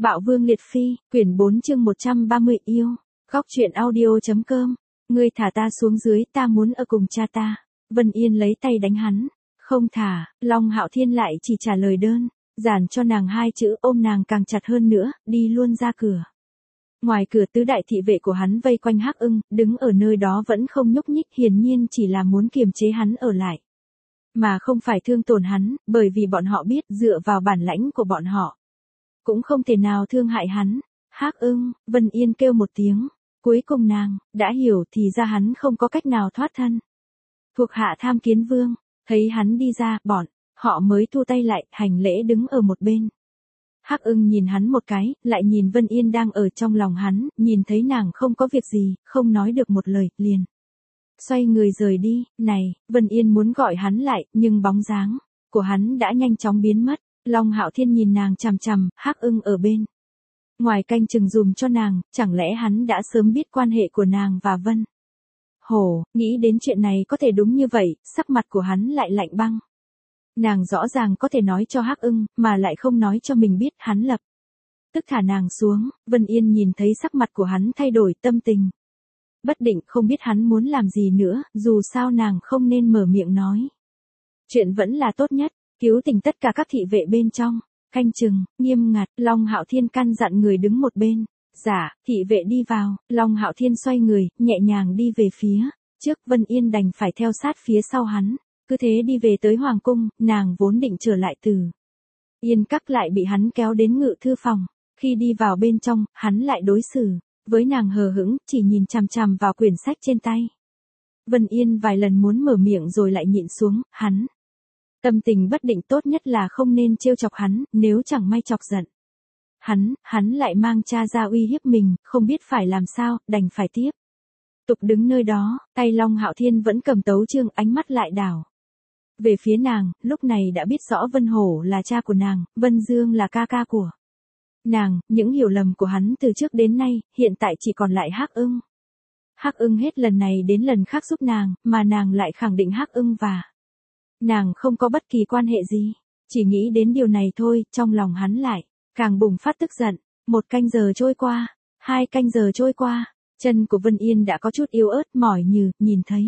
Bạo Vương Liệt Phi, quyển 4 chương 130 yêu. Góc truyện audio.com. Ngươi thả ta xuống dưới, ta muốn ở cùng cha ta. Vân Yên lấy tay đánh hắn. Không thả, Long Hạo Thiên lại chỉ trả lời đơn, giản cho nàng 2 chữ, ôm nàng càng chặt hơn nữa, đi luôn ra cửa. Ngoài cửa tứ đại thị vệ của hắn vây quanh Hắc Ưng, đứng ở nơi đó vẫn không nhúc nhích, hiển nhiên chỉ là muốn kiềm chế hắn ở lại. Mà không phải thương tổn hắn, bởi vì bọn họ biết dựa vào bản lãnh của bọn họ cũng không thể nào thương hại hắn. Hắc Ưng, Vân Yên kêu một tiếng, cuối cùng nàng đã hiểu thì ra hắn không có cách nào thoát thân. Thuộc hạ tham kiến vương, thấy hắn đi ra, bọn họ mới thu tay lại, hành lễ đứng ở một bên. Hắc Ưng nhìn hắn một cái, lại nhìn Vân Yên đang ở trong lòng hắn, nhìn thấy nàng không có việc gì, không nói được một lời, liền xoay người rời đi. Này, Vân Yên muốn gọi hắn lại, nhưng bóng dáng của hắn đã nhanh chóng biến mất. Long Hạo Thiên nhìn nàng chằm chằm, Hắc Ưng ở bên ngoài canh chừng dùm cho nàng, chẳng lẽ hắn đã sớm biết quan hệ của nàng và Vân Hổ, nghĩ đến chuyện này có thể đúng như vậy, sắc mặt của hắn lại lạnh băng. Nàng rõ ràng có thể nói cho Hắc Ưng, mà lại không nói cho mình biết, hắn lập tức thả nàng xuống. Vân Yên nhìn thấy sắc mặt của hắn thay đổi, tâm tình bất định, không biết hắn muốn làm gì nữa, dù sao nàng không nên mở miệng nói. Chuyện vẫn là tốt nhất, cứu tình tất cả các thị vệ bên trong, canh chừng, nghiêm ngặt. Long Hạo Thiên căn dặn người đứng một bên. Dạ, thị vệ đi vào, Long Hạo Thiên xoay người, nhẹ nhàng đi về phía trước. Vân Yên đành phải theo sát phía sau hắn, cứ thế đi về tới Hoàng Cung. Nàng vốn định trở lại từ Yên Các, lại bị hắn kéo đến ngự thư phòng. Khi đi vào bên trong, hắn lại đối xử với nàng hờ hững, chỉ nhìn chằm chằm vào quyển sách trên tay. Vân Yên vài lần muốn mở miệng rồi lại nhịn xuống, hắn tâm tình bất định, tốt nhất là không nên trêu chọc hắn, nếu chẳng may chọc giận hắn lại mang cha ra uy hiếp mình, không biết phải làm sao, đành phải tiếp tục đứng nơi đó. Tay Long Hạo Thiên vẫn cầm tấu chương, ánh mắt lại đảo về phía nàng, lúc này đã biết rõ Vân Hổ là cha của nàng, Vân Dương là ca ca của nàng, những hiểu lầm của hắn từ trước đến nay, hiện tại chỉ còn lại Hắc Ưng. Hắc Ưng hết lần này đến lần khác giúp nàng, mà nàng lại khẳng định Hắc Ưng và nàng không có bất kỳ quan hệ gì. Chỉ nghĩ đến điều này thôi, trong lòng hắn lại càng bùng phát tức giận. 1 canh giờ trôi qua, 2 canh giờ trôi qua, chân của Vân Yên đã có chút yếu ớt, mỏi nhừ, nhìn thấy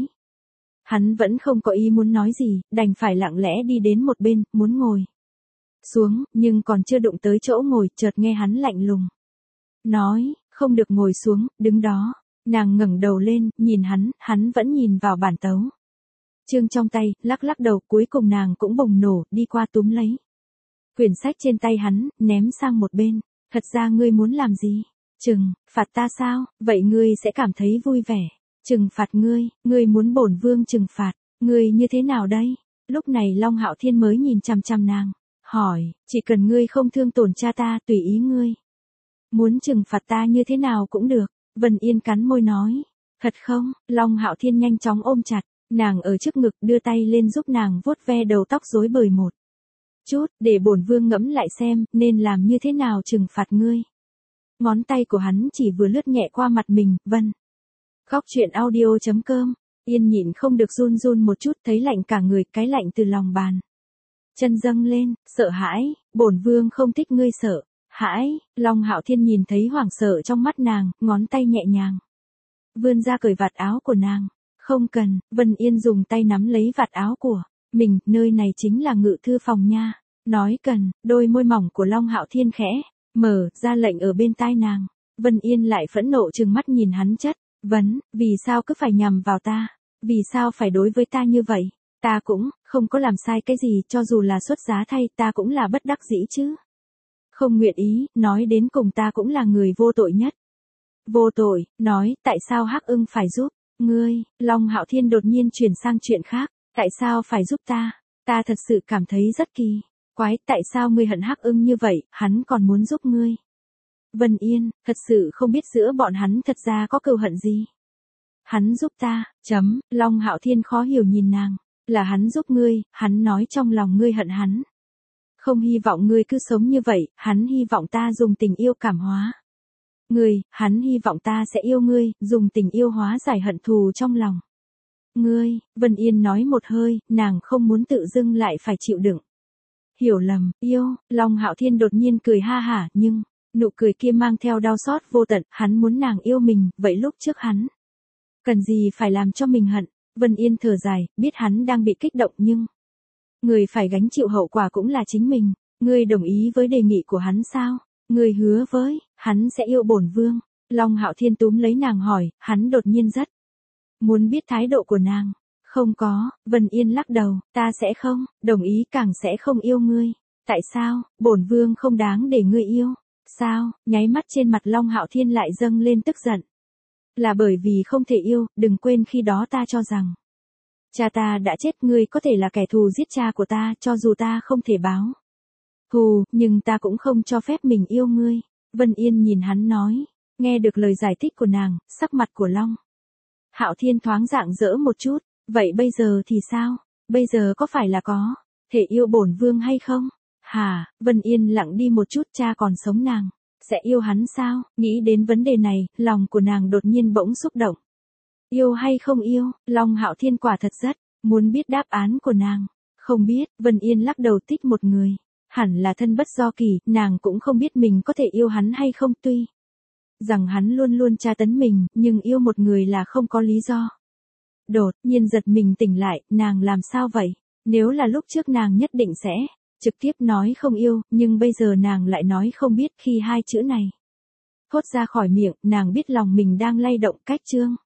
hắn vẫn không có ý muốn nói gì, đành phải lặng lẽ đi đến một bên, muốn ngồi xuống, nhưng còn chưa đụng tới chỗ ngồi, chợt nghe hắn lạnh lùng nói, không được ngồi xuống, đứng đó. Nàng ngẩng đầu lên, nhìn hắn vẫn nhìn vào bản tấu chương trong tay, lắc lắc đầu, cuối cùng nàng cũng bùng nổ, đi qua túm lấy quyển sách trên tay hắn, ném sang một bên. Thật ra ngươi muốn làm gì? Trừng phạt ta sao? Vậy ngươi sẽ cảm thấy vui vẻ. Trừng phạt ngươi muốn bổn vương trừng phạt ngươi như thế nào đây? Lúc này Long Hạo Thiên mới nhìn chằm chằm nàng, hỏi, chỉ cần ngươi không thương tổn cha ta, tùy ý ngươi. Muốn trừng phạt ta như thế nào cũng được. Vân Yên cắn môi nói, thật không? Long Hạo Thiên nhanh chóng ôm chặt nàng ở trước ngực, đưa tay lên giúp nàng vuốt ve đầu tóc rối bời một chút, để bổn vương ngẫm lại xem, nên làm như thế nào trừng phạt ngươi. Ngón tay của hắn chỉ vừa lướt nhẹ qua mặt mình. Vân. Góc truyện audio.com. Yên nhịn không được run run một chút, thấy lạnh cả người, cái lạnh từ lòng bàn chân dâng lên, sợ hãi. Bổn vương không thích ngươi sợ hãi. Long Hạo Thiên nhìn thấy hoảng sợ trong mắt nàng, ngón tay nhẹ nhàng vươn ra cởi vạt áo của nàng. Không cần. Vân Yên dùng tay nắm lấy vạt áo của mình, nơi này chính là ngự thư phòng nha. Nói cần, đôi môi mỏng của Long Hạo Thiên khẽ mở ra, lệnh ở bên tai nàng. Vân Yên lại phẫn nộ trừng mắt nhìn hắn, chất vấn, vì sao cứ phải nhằm vào ta? Vì sao phải đối với ta như vậy? Ta cũng không có làm sai cái gì, cho dù là xuất giá thay, ta cũng là bất đắc dĩ chứ. Không nguyện ý, nói đến cùng ta cũng là người vô tội nhất. Vô tội, nói, tại sao Hắc Ưng phải giúp ngươi? Long Hạo Thiên đột nhiên chuyển sang chuyện khác, tại sao phải giúp ta? Ta thật sự cảm thấy rất kỳ quái, tại sao ngươi hận Hắc Ưng như vậy, hắn còn muốn giúp ngươi? Vân Yên, thật sự không biết giữa bọn hắn thật ra có cừu hận gì. Hắn giúp ta, Long Hạo Thiên khó hiểu nhìn nàng, là hắn giúp ngươi, hắn nói trong lòng ngươi hận hắn. Không hy vọng ngươi cứ sống như vậy, hắn hy vọng ta dùng tình yêu cảm hóa ngươi, hắn hy vọng ta sẽ yêu ngươi, dùng tình yêu hóa giải hận thù trong lòng ngươi. Vân Yên nói một hơi, nàng không muốn tự dưng lại phải chịu đựng hiểu lầm, yêu. Long Hạo Thiên đột nhiên cười ha hả, nhưng Nụ cười kia mang theo đau xót vô tận, hắn muốn nàng yêu mình, vậy lúc trước hắn cần gì phải làm cho mình hận. Vân Yên thở dài, biết hắn đang bị kích động nhưng người phải gánh chịu hậu quả cũng là chính mình. Ngươi đồng ý với đề nghị của hắn sao? Ngươi hứa với, hắn sẽ yêu bổn vương. Long Hạo Thiên túm lấy nàng hỏi, hắn đột nhiên rất muốn biết thái độ của nàng. Không có, Vân Yên lắc đầu, ta sẽ không, đồng ý càng sẽ không yêu ngươi. Tại sao, bổn vương không đáng để ngươi yêu? Sao, nháy mắt trên mặt Long Hạo Thiên lại dâng lên tức giận. Là bởi vì không thể yêu, đừng quên khi đó ta cho rằng cha ta đã chết, ngươi có thể là kẻ thù giết cha của ta, cho dù ta không thể báo thù, nhưng ta cũng không cho phép mình yêu ngươi. Vân Yên nhìn hắn nói, nghe được lời giải thích của nàng, sắc mặt của Long Hạo Thiên thoáng rạng rỡ một chút, vậy bây giờ thì sao? Bây giờ có phải là có thể yêu bổn vương hay không? Hả, Vân Yên lặng đi một chút, cha còn sống nàng sẽ yêu hắn sao? Nghĩ đến vấn đề này, lòng của nàng đột nhiên bỗng xúc động. Yêu hay không yêu, Long Hạo Thiên quả thật rất muốn biết đáp án của nàng. Không biết, Vân Yên lắc đầu, thích một người hẳn là thân bất do kỳ, nàng cũng không biết mình có thể yêu hắn hay không, tuy rằng hắn luôn luôn tra tấn mình, nhưng yêu một người là không có lý do. Đột nhiên giật mình tỉnh lại, nàng làm sao vậy? Nếu là lúc trước nàng nhất định sẽ trực tiếp nói không yêu, nhưng bây giờ nàng lại nói không biết. Khi hai chữ này thốt ra khỏi miệng, nàng biết lòng mình đang lay động. Cách chương